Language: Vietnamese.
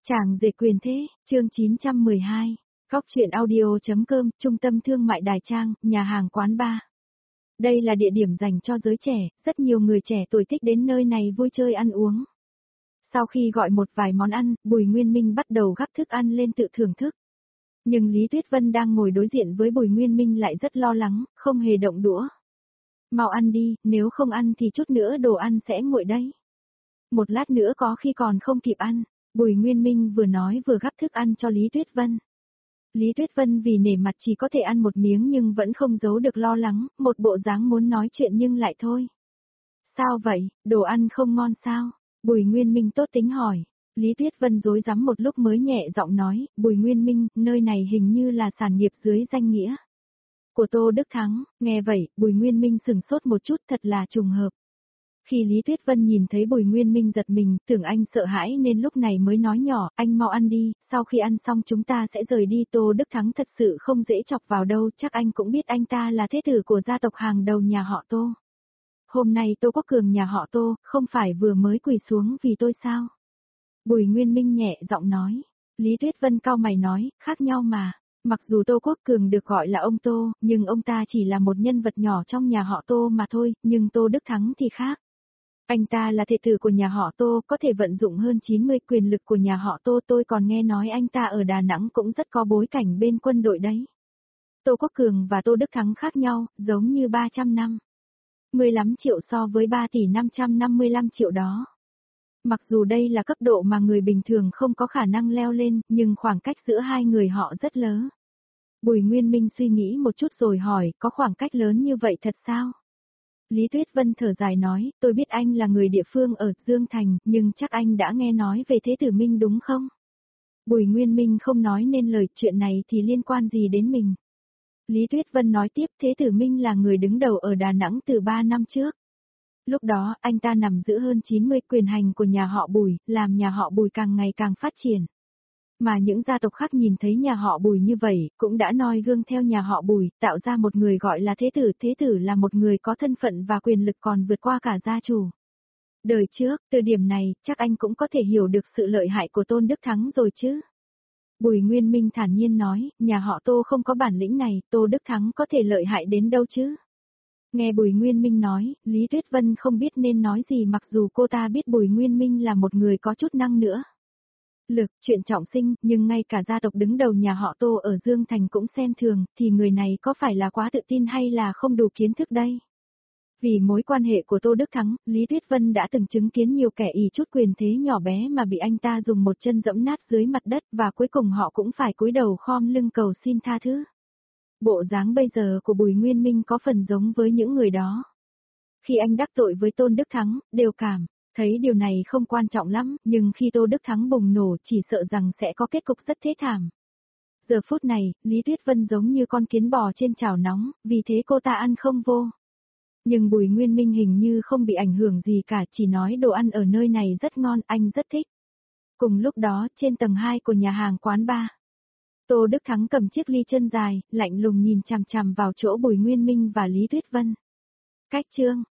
Chàng rể quyền thế, chương 912. Góc truyện audio.com, Trung tâm Thương mại Đài Trang, nhà hàng quán bar. Đây là địa điểm dành cho giới trẻ, rất nhiều người trẻ tuổi thích đến nơi này vui chơi ăn uống. Sau khi gọi một vài món ăn, Bùi Nguyên Minh bắt đầu gắp thức ăn lên tự thưởng thức. Nhưng Lý Tuyết Vân đang ngồi đối diện với Bùi Nguyên Minh lại rất lo lắng, không hề động đũa. Mau ăn đi, nếu không ăn thì chút nữa đồ ăn sẽ nguội đấy. Một lát nữa có khi còn không kịp ăn. Bùi Nguyên Minh vừa nói vừa gắp thức ăn cho Lý Tuyết Vân. Lý Tuyết Vân vì nể mặt chỉ có thể ăn một miếng nhưng vẫn không giấu được lo lắng, một bộ dáng muốn nói chuyện nhưng lại thôi. Sao vậy, đồ ăn không ngon sao? Bùi Nguyên Minh tốt tính hỏi. Lý Tuyết Vân rối rắm một lúc mới nhẹ giọng nói, Bùi Nguyên Minh, nơi này hình như là sản nghiệp dưới danh nghĩa của Tô Đức Thắng. Nghe vậy, Bùi Nguyên Minh sửng sốt một chút, thật là trùng hợp. Khi Lý Tuyết Vân nhìn thấy Bùi Nguyên Minh giật mình, tưởng anh sợ hãi nên lúc này mới nói nhỏ, anh mau ăn đi, sau khi ăn xong chúng ta sẽ rời đi. Tô Đức Thắng thật sự không dễ chọc vào đâu, chắc anh cũng biết anh ta là thế tử của gia tộc hàng đầu nhà họ Tô. Hôm nay Tô Quốc Cường nhà họ Tô, không phải vừa mới quỳ xuống vì tôi sao? Bùi Nguyên Minh nhẹ giọng nói. Lý Tuyết Vân cau mày nói, khác nhau mà. Mặc dù Tô Quốc Cường được gọi là ông Tô, nhưng ông ta chỉ là một nhân vật nhỏ trong nhà họ Tô mà thôi, nhưng Tô Đức Thắng thì khác. Anh ta là thế tử của nhà họ Tô, có thể vận dụng hơn 90 quyền lực của nhà họ Tô. Tôi còn nghe nói anh ta ở Đà Nẵng cũng rất có bối cảnh bên quân đội đấy. Tô Quốc Cường và Tô Đức Thắng khác nhau, giống như 300 năm. 15 triệu so với 3 tỷ 555 triệu đó. Mặc dù đây là cấp độ mà người bình thường không có khả năng leo lên, nhưng khoảng cách giữa hai người họ rất lớn. Bùi Nguyên Minh suy nghĩ một chút rồi hỏi, có khoảng cách lớn như vậy thật sao? Lý Tuyết Vân thở dài nói, tôi biết anh là người địa phương ở Dương Thành, nhưng chắc anh đã nghe nói về Thế tử Minh đúng không? Bùi Nguyên Minh không nói nên lời, chuyện này thì liên quan gì đến mình? Lý Tuyết Vân nói tiếp, Thế tử Minh là người đứng đầu ở Đà Nẵng từ 3 năm trước. Lúc đó, anh ta nắm giữ hơn 90 quyền hành của nhà họ Bùi, làm nhà họ Bùi càng ngày càng phát triển. Mà những gia tộc khác nhìn thấy nhà họ Bùi như vậy, cũng đã noi gương theo nhà họ Bùi, tạo ra một người gọi là thế tử. Thế tử là một người có thân phận và quyền lực còn vượt qua cả gia chủ. Đời trước, từ điểm này, chắc anh cũng có thể hiểu được sự lợi hại của Tôn Đức Thắng rồi chứ. Bùi Nguyên Minh thản nhiên nói, nhà họ Tô không có bản lĩnh này, Tô Đức Thắng có thể lợi hại đến đâu chứ. Nghe Bùi Nguyên Minh nói, Lý Tuyết Vân không biết nên nói gì mặc dù cô ta biết Bùi Nguyên Minh là một người có chút năng nữa. Lực, chuyện trọng sinh, nhưng ngay cả gia tộc đứng đầu nhà họ Tô ở Dương Thành cũng xem thường, thì người này có phải là quá tự tin hay là không đủ kiến thức đây? Vì mối quan hệ của Tô Đức Thắng, Lý Tuyết Vân đã từng chứng kiến nhiều kẻ ỷ chút quyền thế nhỏ bé mà bị anh ta dùng một chân giẫm nát dưới mặt đất và cuối cùng họ cũng phải cúi đầu khom lưng cầu xin tha thứ. Bộ dáng bây giờ của Bùi Nguyên Minh có phần giống với những người đó. Khi anh đắc tội với Tôn Đức Thắng, đều cảm thấy điều này không quan trọng lắm, nhưng khi Tô Đức Thắng bùng nổ chỉ sợ rằng sẽ có kết cục rất thê thảm. Giờ phút này, Lý Tuyết Vân giống như con kiến bò trên chảo nóng, vì thế cô ta ăn không vô. Nhưng Bùi Nguyên Minh hình như không bị ảnh hưởng gì cả, chỉ nói đồ ăn ở nơi này rất ngon, anh rất thích. Cùng lúc đó, trên tầng 2 của nhà hàng quán bar, Tô Đức Thắng cầm chiếc ly chân dài, lạnh lùng nhìn chằm chằm vào chỗ Bùi Nguyên Minh và Lý Tuyết Vân. Cách chương